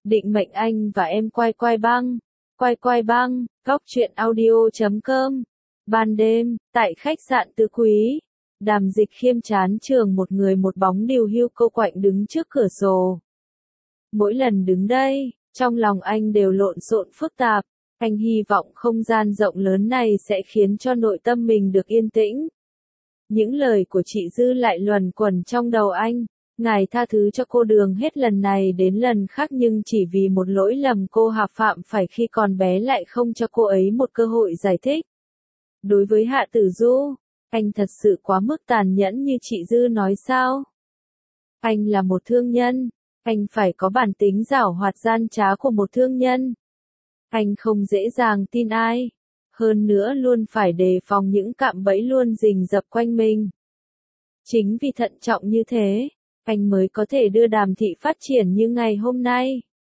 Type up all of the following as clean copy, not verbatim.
Định mệnh anh và em quay quay băng. Quay quay băng, góc truyện audio.com. Ban đêm, tại khách sạn Tứ Quý, Đàm Dịch Khiêm chán chường một người một bóng điều hưu cô quạnh đứng trước cửa sổ. Mỗi lần đứng đây, trong lòng anh đều lộn xộn phức tạp. Anh hy vọng không gian rộng lớn này sẽ khiến cho nội tâm mình được yên tĩnh. Những lời của chị Dư lại luẩn quẩn trong đầu anh. Ngài tha thứ cho cô Đường hết lần này đến lần khác, nhưng chỉ vì một lỗi lầm cô Hà phạm phải khi còn bé lại không cho cô ấy một cơ hội giải thích. Đối với Hạ Tử Du, anh thật sự quá mức tàn nhẫn như chị Dư nói sao? Anh là một thương nhân, anh phải có bản tính giảo hoạt gian trá của một thương nhân. Anh không dễ dàng tin ai, hơn nữa luôn phải đề phòng những cạm bẫy luôn rình rập quanh mình. Chính vì thận trọng như thế, anh mới có thể đưa Đàm thị phát triển như ngày hôm nay.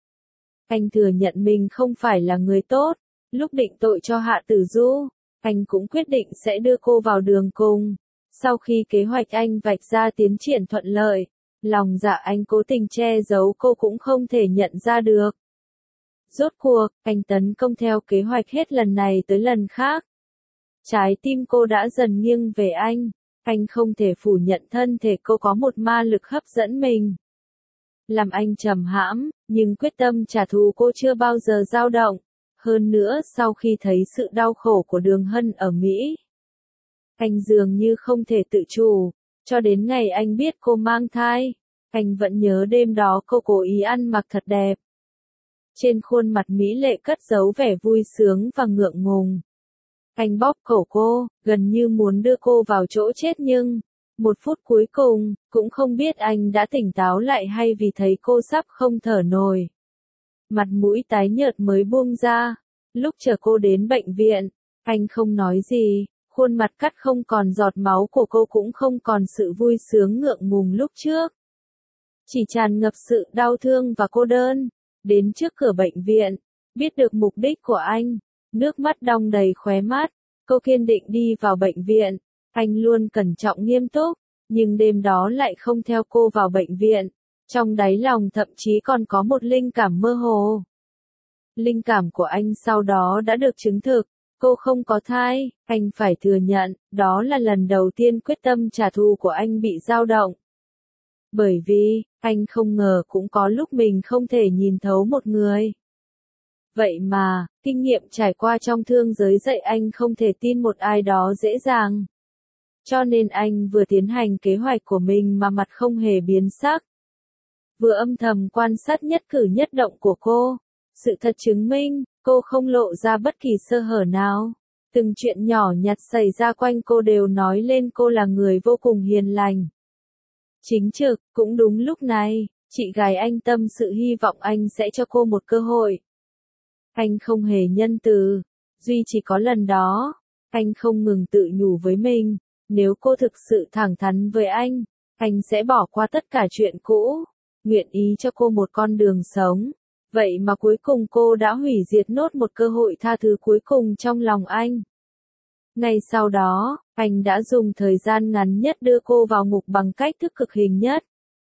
Anh thừa nhận mình không phải là người tốt, lúc định tội cho Hạ Tử Du, anh cũng quyết định sẽ đưa cô vào đường cùng. Sau khi kế hoạch anh vạch ra tiến triển thuận lợi, lòng dạ anh cố tình che giấu cô cũng không thể nhận ra được. Rốt cuộc, anh tấn công theo kế hoạch hết lần này tới lần khác. Trái tim cô đã dần nghiêng về anh không thể phủ nhận thân thể cô có một ma lực hấp dẫn mình. Làm anh trầm hãm, nhưng quyết tâm trả thù cô chưa bao giờ dao động. Hơn nữa sau khi thấy sự đau khổ của Đường Hân ở Mỹ, anh dường như không thể tự chủ, cho đến ngày anh biết cô mang thai, anh vẫn nhớ đêm đó cô cố ý ăn mặc thật đẹp. Trên khuôn mặt mỹ lệ cất giấu vẻ vui sướng và ngượng ngùng. Anh bóp cổ cô, gần như muốn đưa cô vào chỗ chết, nhưng một phút cuối cùng, cũng không biết anh đã tỉnh táo lại hay vì thấy cô sắp không thở nổi. Mặt mũi tái nhợt mới buông ra. Lúc chờ cô đến bệnh viện, anh không nói gì, khuôn mặt cắt không còn giọt máu của cô cũng không còn sự vui sướng ngượng ngùng lúc trước. Chỉ tràn ngập sự đau thương và cô đơn. Đến trước cửa bệnh viện, biết được mục đích của anh, nước mắt đong đầy khóe mắt, cô kiên định đi vào bệnh viện. Anh luôn cẩn trọng nghiêm túc, nhưng đêm đó lại không theo cô vào bệnh viện. Trong đáy lòng thậm chí còn có một linh cảm mơ hồ. Linh cảm của anh sau đó đã được chứng thực, cô không có thai. Anh phải thừa nhận, đó là lần đầu tiên quyết tâm trả thù của anh bị dao động. Bởi vì, anh không ngờ cũng có lúc mình không thể nhìn thấu một người. Vậy mà, kinh nghiệm trải qua trong thương giới dạy anh không thể tin một ai đó dễ dàng. Cho nên anh vừa tiến hành kế hoạch của mình mà mặt không hề biến sắc. Vừa âm thầm quan sát nhất cử nhất động của cô. Sự thật chứng minh, cô không lộ ra bất kỳ sơ hở nào. Từng chuyện nhỏ nhặt xảy ra quanh cô đều nói lên cô là người vô cùng hiền lành. Chính trực, cũng đúng lúc này, chị gái anh tâm sự hy vọng anh sẽ cho cô một cơ hội. Anh không hề nhân từ, duy chỉ có lần đó, anh không ngừng tự nhủ với mình, nếu cô thực sự thẳng thắn với anh sẽ bỏ qua tất cả chuyện cũ, nguyện ý cho cô một con đường sống. Vậy mà cuối cùng cô đã hủy diệt nốt một cơ hội tha thứ cuối cùng trong lòng anh. Ngay sau đó, anh đã dùng thời gian ngắn nhất đưa cô vào ngục bằng cách thức cực hình nhất.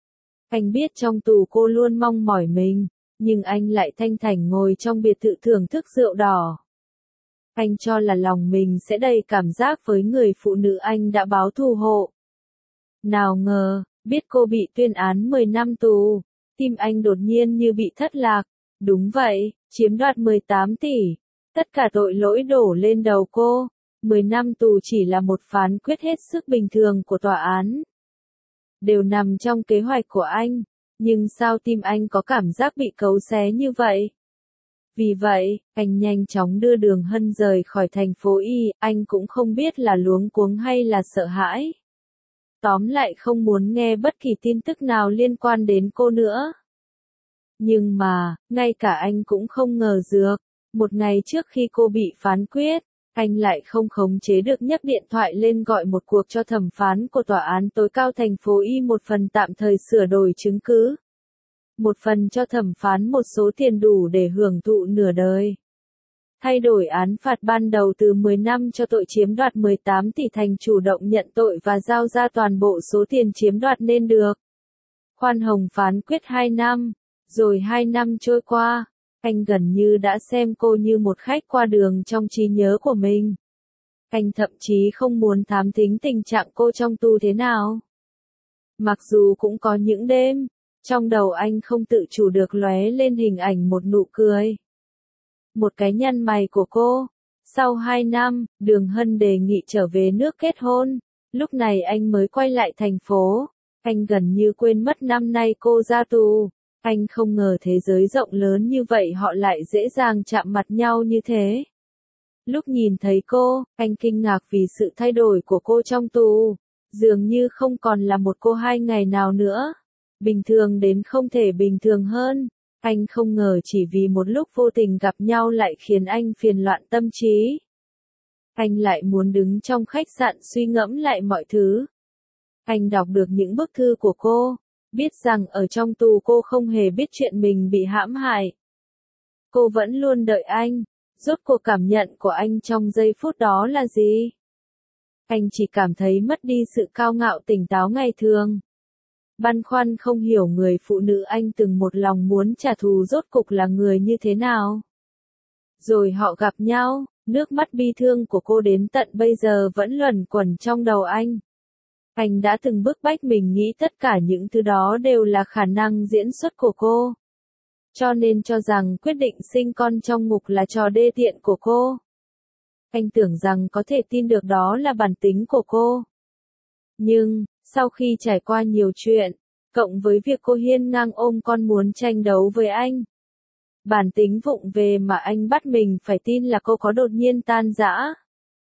Anh biết trong tù cô luôn mong mỏi mình, nhưng anh lại thanh thản ngồi trong biệt thự thưởng thức rượu đỏ. Anh cho là lòng mình sẽ đầy cảm giác với người phụ nữ anh đã báo thù hộ. Nào ngờ, biết cô bị tuyên án 10 năm tù, tim anh đột nhiên như bị thất lạc. Đúng vậy, chiếm đoạt 18 tỷ. Tất cả tội lỗi đổ lên đầu cô. 10 năm tù chỉ là một phán quyết hết sức bình thường của tòa án. Đều nằm trong kế hoạch của anh. Nhưng sao tim anh có cảm giác bị cấu xé như vậy? Vì vậy, anh nhanh chóng đưa Đường Hân rời khỏi thành phố Y. Anh cũng không biết là luống cuống hay là sợ hãi. Tóm lại không muốn nghe bất kỳ tin tức nào liên quan đến cô nữa. Nhưng mà, ngay cả anh cũng không ngờ được, một ngày trước khi cô bị phán quyết, anh lại không khống chế được nhấc điện thoại lên gọi một cuộc cho thẩm phán của tòa án tối cao thành phố Y, một phần tạm thời sửa đổi chứng cứ, một phần cho thẩm phán một số tiền đủ để hưởng thụ nửa đời. Thay đổi án phạt ban đầu từ 10 năm cho tội chiếm đoạt 18 tỷ thành chủ động nhận tội và giao ra toàn bộ số tiền chiếm đoạt nên được. Khoan hồng phán quyết 2 năm. Rồi 2 năm trôi qua, anh gần như đã xem cô như một khách qua đường trong trí nhớ của mình. Anh thậm chí không muốn thám thính tình trạng cô trong tù thế nào. Mặc dù cũng có những đêm, trong đầu anh không tự chủ được lóe lên hình ảnh một nụ cười. Một cái nhăn mày của cô. Sau 2 năm, Đường Hân đề nghị trở về nước kết hôn. Lúc này anh mới quay lại thành phố. Anh gần như quên mất năm nay cô ra tù. Anh không ngờ thế giới rộng lớn như vậy họ lại dễ dàng chạm mặt nhau như thế. Lúc nhìn thấy cô, anh kinh ngạc vì sự thay đổi của cô trong tù. Dường như không còn là một cô 2 ngày nào nữa. Bình thường đến không thể bình thường hơn. Anh không ngờ chỉ vì một lúc vô tình gặp nhau lại khiến anh phiền loạn tâm trí. Anh lại muốn đứng trong khách sạn suy ngẫm lại mọi thứ. Anh đọc được những bức thư của cô, biết rằng ở trong tù cô không hề biết chuyện mình bị hãm hại. Cô vẫn luôn đợi anh. Rốt cuộc cảm nhận của anh trong giây phút đó là gì? Anh chỉ cảm thấy mất đi sự cao ngạo tỉnh táo ngày thường. Băn khoăn không hiểu người phụ nữ anh từng một lòng muốn trả thù rốt cục là người như thế nào. Rồi họ gặp nhau, nước mắt bi thương của cô đến tận bây giờ vẫn luẩn quẩn trong đầu anh. Anh đã từng bức bách mình nghĩ tất cả những thứ đó đều là khả năng diễn xuất của cô. Cho nên cho rằng quyết định sinh con trong ngục là trò đê tiện của cô. Anh tưởng rằng có thể tin được đó là bản tính của cô. Nhưng, sau khi trải qua nhiều chuyện, cộng với việc cô hiên ngang ôm con muốn tranh đấu với anh, bản tính vụng về mà anh bắt mình phải tin là cô có đột nhiên tan rã.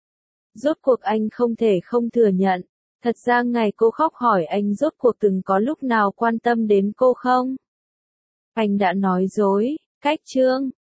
Rốt cuộc anh không thể không thừa nhận, thật ra ngày cô khóc hỏi anh rốt cuộc từng có lúc nào quan tâm đến cô không? Anh đã nói dối, cách chương.